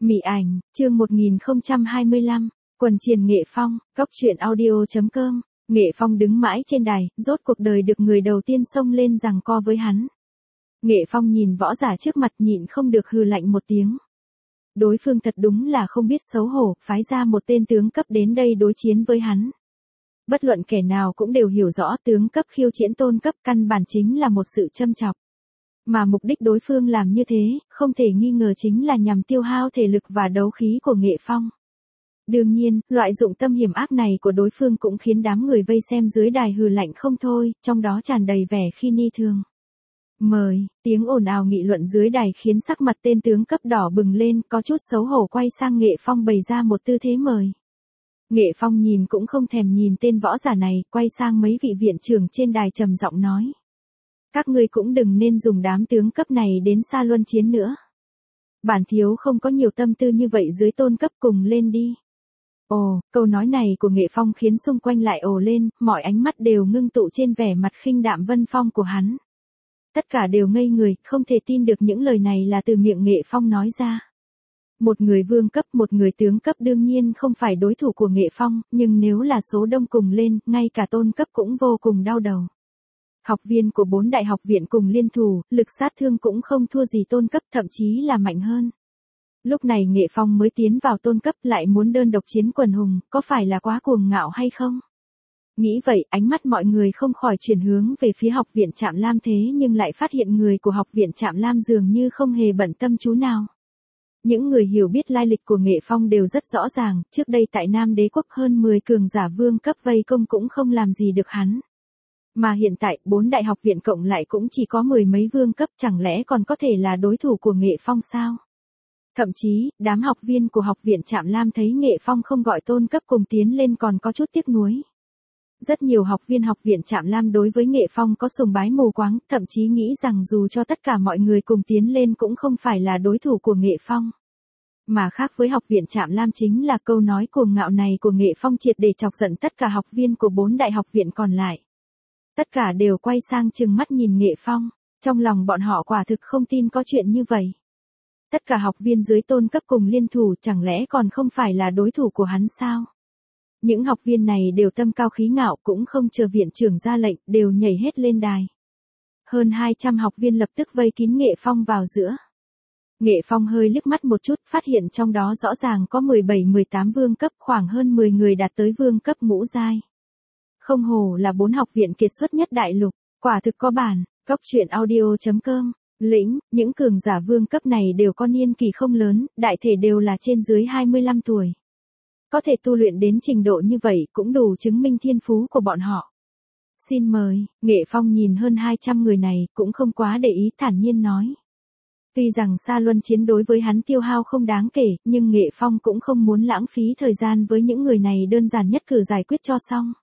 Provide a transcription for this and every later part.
Mị ảnh, chương 1025, quần triền Nghệ Phong, góc truyện audio.com. Nghệ Phong đứng mãi trên đài, rốt cuộc đời được người đầu tiên xông lên giằng co với hắn. Nghệ Phong nhìn võ giả trước mặt nhịn không được hừ lạnh một tiếng. Đối phương thật đúng là không biết xấu hổ, phái ra một tên tướng cấp đến đây đối chiến với hắn. Bất luận kẻ nào cũng đều hiểu rõ tướng cấp khiêu chiến tôn cấp căn bản chính là một sự châm chọc. Mà mục đích đối phương làm như thế, không thể nghi ngờ chính là nhằm tiêu hao thể lực và đấu khí của Nghệ Phong. Đương nhiên, loại dụng tâm hiểm ác này của đối phương cũng khiến đám người vây xem dưới đài hừ lạnh không thôi, trong đó tràn đầy vẻ khi ni thường. Mời, tiếng ồn ào nghị luận dưới đài khiến sắc mặt tên tướng cấp đỏ bừng lên, có chút xấu hổ quay sang Nghệ Phong bày ra một tư thế mời. Nghệ Phong nhìn cũng không thèm nhìn tên võ giả này, quay sang mấy vị viện trưởng trên đài trầm giọng nói. Các ngươi cũng đừng nên dùng đám tướng cấp này đến xa luân chiến nữa. Bản thiếu không có nhiều tâm tư như vậy dưới tôn cấp, cùng lên đi. Ồ, câu nói này của Nghệ Phong khiến xung quanh lại ồ lên, mọi ánh mắt đều ngưng tụ trên vẻ mặt khinh đạm vân phong của hắn. Tất cả đều ngây người, không thể tin được những lời này là từ miệng Nghệ Phong nói ra. Một người vương cấp, một người tướng cấp đương nhiên không phải đối thủ của Nghệ Phong, nhưng nếu là số đông cùng lên, ngay cả tôn cấp cũng vô cùng đau đầu. Học viên của 4 đại học viện cùng liên thủ, lực sát thương cũng không thua gì tôn cấp, thậm chí là mạnh hơn. Lúc này Nghệ Phong mới tiến vào tôn cấp lại muốn đơn độc chiến quần hùng, có phải là quá cuồng ngạo hay không? Nghĩ vậy, ánh mắt mọi người không khỏi chuyển hướng về phía học viện Trạm Lam, thế nhưng lại phát hiện người của học viện Trạm Lam dường như không hề bận tâm chú nào. Những người hiểu biết lai lịch của Nghệ Phong đều rất rõ ràng, trước đây tại Nam Đế quốc hơn 10 cường giả vương cấp vây công cũng không làm gì được hắn. Mà hiện tại, 4 đại học viện cộng lại cũng chỉ có 10 mấy vương cấp, chẳng lẽ còn có thể là đối thủ của Nghệ Phong sao? Thậm chí, đám học viên của học viện Trạm Lam thấy Nghệ Phong không gọi tôn cấp cùng tiến lên còn có chút tiếc nuối. Rất nhiều học viên học viện Trạm Lam đối với Nghệ Phong có sùng bái mù quáng, thậm chí nghĩ rằng dù cho tất cả mọi người cùng tiến lên cũng không phải là đối thủ của Nghệ Phong. Mà khác với học viện Trạm Lam chính là câu nói cuồng ngạo này của Nghệ Phong triệt để chọc giận tất cả học viên của 4 đại học viện còn lại. Tất cả đều quay sang trừng mắt nhìn Nghệ Phong, trong lòng bọn họ quả thực không tin có chuyện như vậy. Tất cả học viên dưới tôn cấp cùng liên thủ chẳng lẽ còn không phải là đối thủ của hắn sao? Những học viên này đều tâm cao khí ngạo, cũng không chờ viện trưởng ra lệnh, đều nhảy hết lên đài. Hơn 200 học viên lập tức vây kín Nghệ Phong vào giữa. Nghệ Phong hơi liếc mắt một chút, phát hiện trong đó rõ ràng có 17-18 vương cấp, khoảng hơn 10 người đạt tới vương cấp ngũ giai. Không hổ là 4 học viện kiệt xuất nhất đại lục, quả thực có bản, góc truyện audio.com. Lĩnh, những cường giả vương cấp này đều có niên kỳ không lớn, đại thể đều là trên dưới 25 tuổi. Có thể tu luyện đến trình độ như vậy cũng đủ chứng minh thiên phú của bọn họ. Xin mời, Nghệ Phong nhìn hơn 200 người này cũng không quá để ý, thản nhiên nói. Tuy rằng xa luân chiến đối với hắn tiêu hao không đáng kể, nhưng Nghệ Phong cũng không muốn lãng phí thời gian với những người này, đơn giản nhất cử giải quyết cho xong.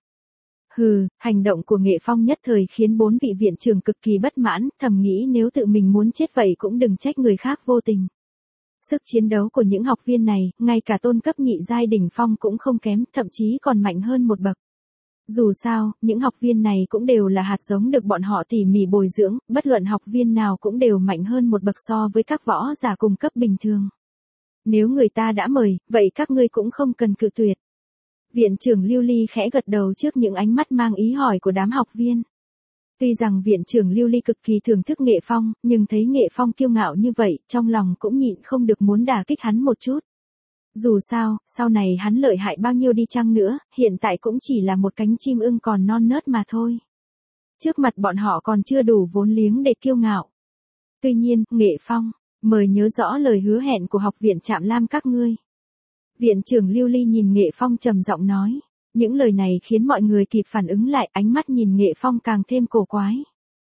Hừ, hành động của Nghệ Phong nhất thời khiến 4 vị viện trưởng cực kỳ bất mãn, thầm nghĩ nếu tự mình muốn chết vậy cũng đừng trách người khác vô tình. Sức chiến đấu của những học viên này, ngay cả tôn cấp nhị giai đỉnh phong cũng không kém, thậm chí còn mạnh hơn một bậc. Dù sao, những học viên này cũng đều là hạt giống được bọn họ tỉ mỉ bồi dưỡng, bất luận học viên nào cũng đều mạnh hơn một bậc so với các võ giả cùng cấp bình thường. Nếu người ta đã mời, vậy các ngươi cũng không cần cự tuyệt. Viện trưởng Lưu Ly khẽ gật đầu trước những ánh mắt mang ý hỏi của đám học viên. Tuy rằng viện trưởng Lưu Ly cực kỳ thưởng thức Nghệ Phong, nhưng thấy Nghệ Phong kiêu ngạo như vậy, trong lòng cũng nhịn không được muốn đả kích hắn một chút. Dù sao, sau này hắn lợi hại bao nhiêu đi chăng nữa, hiện tại cũng chỉ là một cánh chim ưng còn non nớt mà thôi. Trước mặt bọn họ còn chưa đủ vốn liếng để kiêu ngạo. Tuy nhiên, Nghệ Phong, mời nhớ rõ lời hứa hẹn của học viện Trạm Lam các ngươi. Viện trưởng Lưu Ly nhìn Nghệ Phong trầm giọng nói. Những lời này khiến mọi người kịp phản ứng lại, ánh mắt nhìn Nghệ Phong càng thêm cổ quái.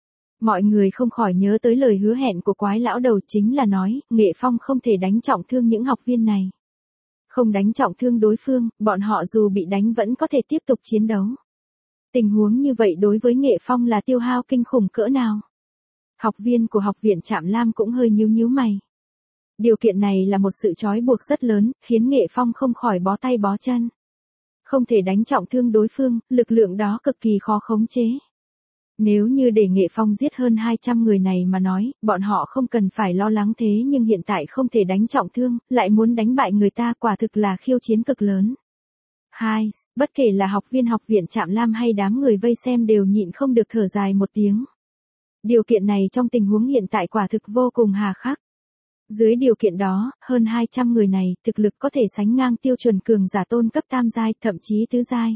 Mọi người không khỏi nhớ tới lời hứa hẹn của quái lão đầu, chính là nói, Nghệ Phong không thể đánh trọng thương những học viên này. Không đánh trọng thương đối phương, bọn họ dù bị đánh vẫn có thể tiếp tục chiến đấu. Tình huống như vậy đối với Nghệ Phong là tiêu hao kinh khủng cỡ nào? Học viên của học viện Trạm Lam cũng hơi nhíu mày. Điều kiện này là một sự trói buộc rất lớn, khiến Nghệ Phong không khỏi bó tay bó chân. Không thể đánh trọng thương đối phương, lực lượng đó cực kỳ khó khống chế. Nếu như để Nghệ Phong giết hơn 200 người này mà nói, bọn họ không cần phải lo lắng thế nhưng hiện tại không thể đánh trọng thương, lại muốn đánh bại người ta quả thực là khiêu chiến cực lớn. Bất kể là học viên học viện Trạm Lam hay đám người vây xem đều nhịn không được thở dài một tiếng. Điều kiện này trong tình huống hiện tại quả thực vô cùng hà khắc. Dưới điều kiện đó, hơn 200 người này, thực lực có thể sánh ngang tiêu chuẩn cường giả tôn cấp tam giai, thậm chí tứ giai.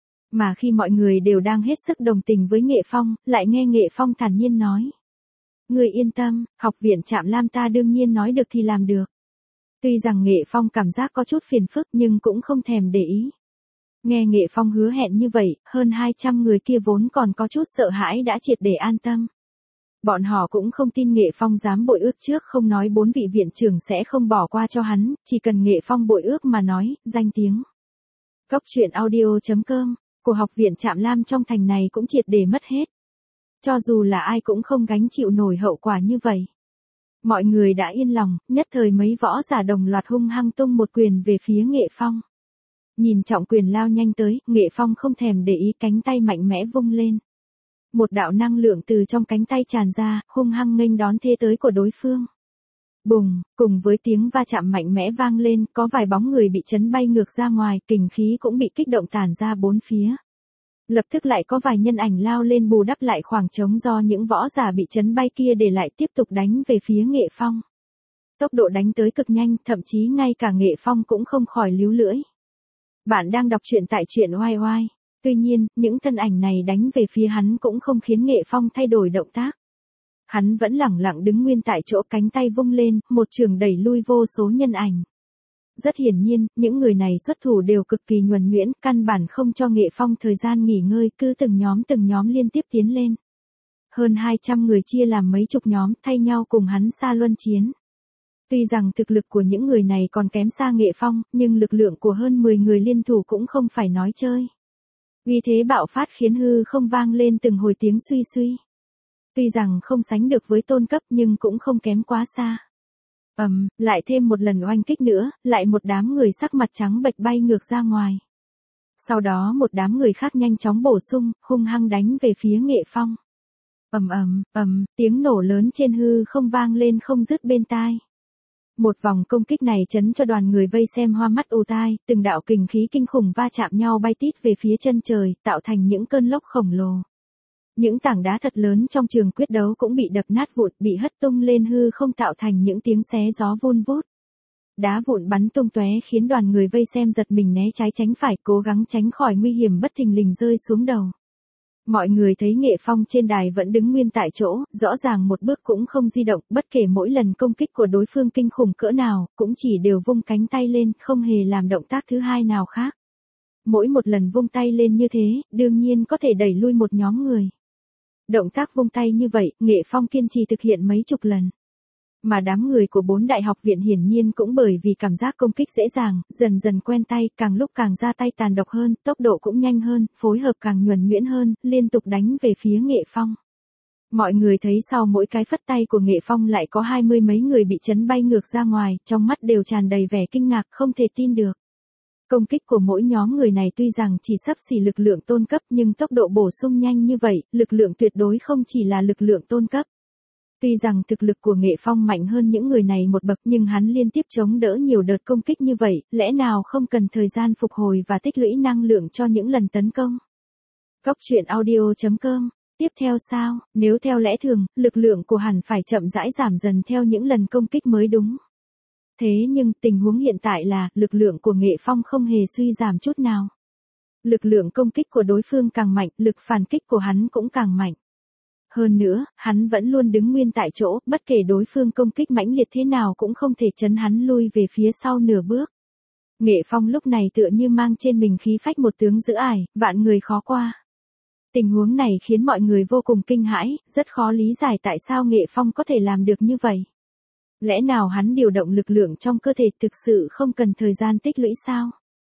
Mà khi mọi người đều đang hết sức đồng tình với Nghệ Phong, lại nghe Nghệ Phong thản nhiên nói. Người yên tâm, học viện Trạm Lam ta đương nhiên nói được thì làm được. Tuy rằng Nghệ Phong cảm giác có chút phiền phức nhưng cũng không thèm để ý. Nghe Nghệ Phong hứa hẹn như vậy, hơn 200 người kia vốn còn có chút sợ hãi đã triệt để an tâm. Bọn họ cũng không tin Nghệ Phong dám bội ước trước không nói 4 vị viện trưởng sẽ không bỏ qua cho hắn, chỉ cần Nghệ Phong bội ước mà nói, danh tiếng. Cốc truyện audio.com, của học viện Trạm Lam trong thành này cũng triệt để mất hết. Cho dù là ai cũng không gánh chịu nổi hậu quả như vậy. Mọi người đã yên lòng, nhất thời mấy võ giả đồng loạt hung hăng tung một quyền về phía Nghệ Phong. Nhìn trọng quyền lao nhanh tới, Nghệ Phong không thèm để ý cánh tay mạnh mẽ vung lên. Một đạo năng lượng từ trong cánh tay tràn ra, hung hăng nghênh đón thế tới của đối phương. Bùng, cùng với tiếng va chạm mạnh mẽ vang lên, có vài bóng người bị chấn bay ngược ra ngoài, kình khí cũng bị kích động tản ra bốn phía. Lập tức lại có vài nhân ảnh lao lên bù đắp lại khoảng trống do những võ giả bị chấn bay kia để lại tiếp tục đánh về phía Nghệ Phong. Tốc độ đánh tới cực nhanh, thậm chí ngay cả Nghệ Phong cũng không khỏi líu lưỡi. Bạn đang đọc truyện tại truyện oai oai. Tuy nhiên, những thân ảnh này đánh về phía hắn cũng không khiến Nghệ Phong thay đổi động tác. Hắn vẫn lẳng lặng đứng nguyên tại chỗ, cánh tay vung lên, một chưởng đẩy lui vô số nhân ảnh. Rất hiển nhiên, những người này xuất thủ đều cực kỳ nhuần nhuyễn, căn bản không cho Nghệ Phong thời gian nghỉ ngơi, cứ từng nhóm liên tiếp tiến lên. Hơn 200 người chia làm mấy chục nhóm, thay nhau cùng hắn xa luân chiến. Tuy rằng thực lực của những người này còn kém xa Nghệ Phong, nhưng lực lượng của hơn 10 người liên thủ cũng không phải nói chơi. Uy thế bạo phát khiến hư không vang lên từng hồi tiếng suy suy. Tuy rằng không sánh được với tôn cấp nhưng cũng không kém quá xa. Lại thêm một lần oanh kích nữa, lại một đám người sắc mặt trắng bệch bay ngược ra ngoài. Sau đó một đám người khác nhanh chóng bổ sung, hung hăng đánh về phía Nghệ Phong. Tiếng nổ lớn trên hư không vang lên không dứt bên tai. Một vòng công kích này chấn cho đoàn người vây xem hoa mắt ù tai, từng đạo kình khí kinh khủng va chạm nhau bay tít về phía chân trời, tạo thành những cơn lốc khổng lồ. Những tảng đá thật lớn trong trường quyết đấu cũng bị đập nát vụn, bị hất tung lên hư không tạo thành những tiếng xé gió vun vút. Đá vụn bắn tung tóe khiến đoàn người vây xem giật mình né trái tránh phải, cố gắng tránh khỏi nguy hiểm bất thình lình rơi xuống đầu. Mọi người thấy Nghệ Phong trên đài vẫn đứng nguyên tại chỗ, rõ ràng một bước cũng không di động, bất kể mỗi lần công kích của đối phương kinh khủng cỡ nào, cũng chỉ đều vung cánh tay lên, không hề làm động tác thứ hai nào khác. Mỗi một lần vung tay lên như thế, đương nhiên có thể đẩy lui một nhóm người. Động tác vung tay như vậy, Nghệ Phong kiên trì thực hiện mấy chục lần. Mà đám người của 4 đại học viện hiển nhiên cũng bởi vì cảm giác công kích dễ dàng, dần dần quen tay, càng lúc càng ra tay tàn độc hơn, tốc độ cũng nhanh hơn, phối hợp càng nhuần nhuyễn hơn, liên tục đánh về phía Nghệ Phong. Mọi người thấy sau mỗi cái phất tay của Nghệ Phong lại có 20 mấy người bị chấn bay ngược ra ngoài, trong mắt đều tràn đầy vẻ kinh ngạc, không thể tin được. Công kích của mỗi nhóm người này tuy rằng chỉ xấp xỉ lực lượng tôn cấp nhưng tốc độ bổ sung nhanh như vậy, lực lượng tuyệt đối không chỉ là lực lượng tôn cấp. Tuy rằng thực lực của Nghệ Phong mạnh hơn những người này một bậc nhưng hắn liên tiếp chống đỡ nhiều đợt công kích như vậy, lẽ nào không cần thời gian phục hồi và tích lũy năng lượng cho những lần tấn công. Cốc truyện audio.com. Tiếp theo sao, nếu theo lẽ thường, lực lượng của hẳn phải chậm rãi giảm dần theo những lần công kích mới đúng. Thế nhưng tình huống hiện tại là lực lượng của Nghệ Phong không hề suy giảm chút nào. Lực lượng công kích của đối phương càng mạnh, lực phản kích của hắn cũng càng mạnh. Hơn nữa, hắn vẫn luôn đứng nguyên tại chỗ, bất kể đối phương công kích mãnh liệt thế nào cũng không thể chấn hắn lui về phía sau nửa bước. Nghệ Phong lúc này tựa như mang trên mình khí phách một tướng giữ ải, vạn người khó qua. Tình huống này khiến mọi người vô cùng kinh hãi, rất khó lý giải tại sao Nghệ Phong có thể làm được như vậy. Lẽ nào hắn điều động lực lượng trong cơ thể thực sự không cần thời gian tích lũy sao?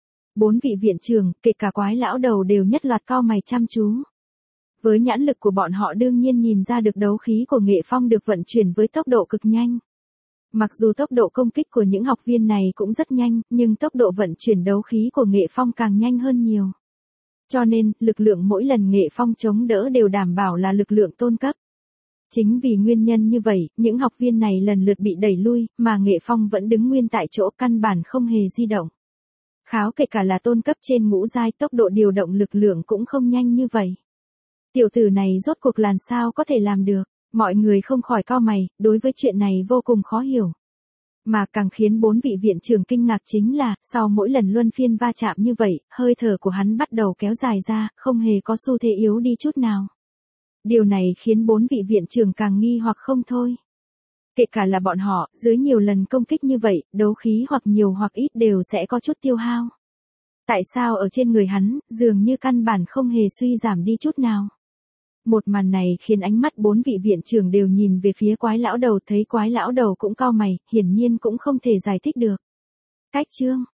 4 vị viện trưởng, kể cả quái lão đầu đều nhất loạt cau mày chăm chú. Với nhãn lực của bọn họ đương nhiên nhìn ra được đấu khí của Nghệ Phong được vận chuyển với tốc độ cực nhanh. Mặc dù tốc độ công kích của những học viên này cũng rất nhanh, nhưng tốc độ vận chuyển đấu khí của Nghệ Phong càng nhanh hơn nhiều. Cho nên, lực lượng mỗi lần Nghệ Phong chống đỡ đều đảm bảo là lực lượng tôn cấp. Chính vì nguyên nhân như vậy, những học viên này lần lượt bị đẩy lui, mà Nghệ Phong vẫn đứng nguyên tại chỗ căn bản không hề di động. Kháo kể cả là tôn cấp trên ngũ giai, tốc độ điều động lực lượng cũng không nhanh như vậy. Tiểu tử này rốt cuộc làm sao có thể làm được, mọi người không khỏi cau mày, đối với chuyện này vô cùng khó hiểu. Mà càng khiến 4 vị viện trưởng kinh ngạc chính là, sau mỗi lần luân phiên va chạm như vậy, hơi thở của hắn bắt đầu kéo dài ra, không hề có xu thế yếu đi chút nào. Điều này khiến 4 vị viện trưởng càng nghi hoặc không thôi. Kể cả là bọn họ, dưới nhiều lần công kích như vậy, đấu khí hoặc nhiều hoặc ít đều sẽ có chút tiêu hao. Tại sao ở trên người hắn, dường như căn bản không hề suy giảm đi chút nào? Một màn này khiến ánh mắt 4 vị viện trưởng đều nhìn về phía Quái lão đầu, thấy Quái lão đầu cũng cau mày, hiển nhiên cũng không thể giải thích được. Cách chương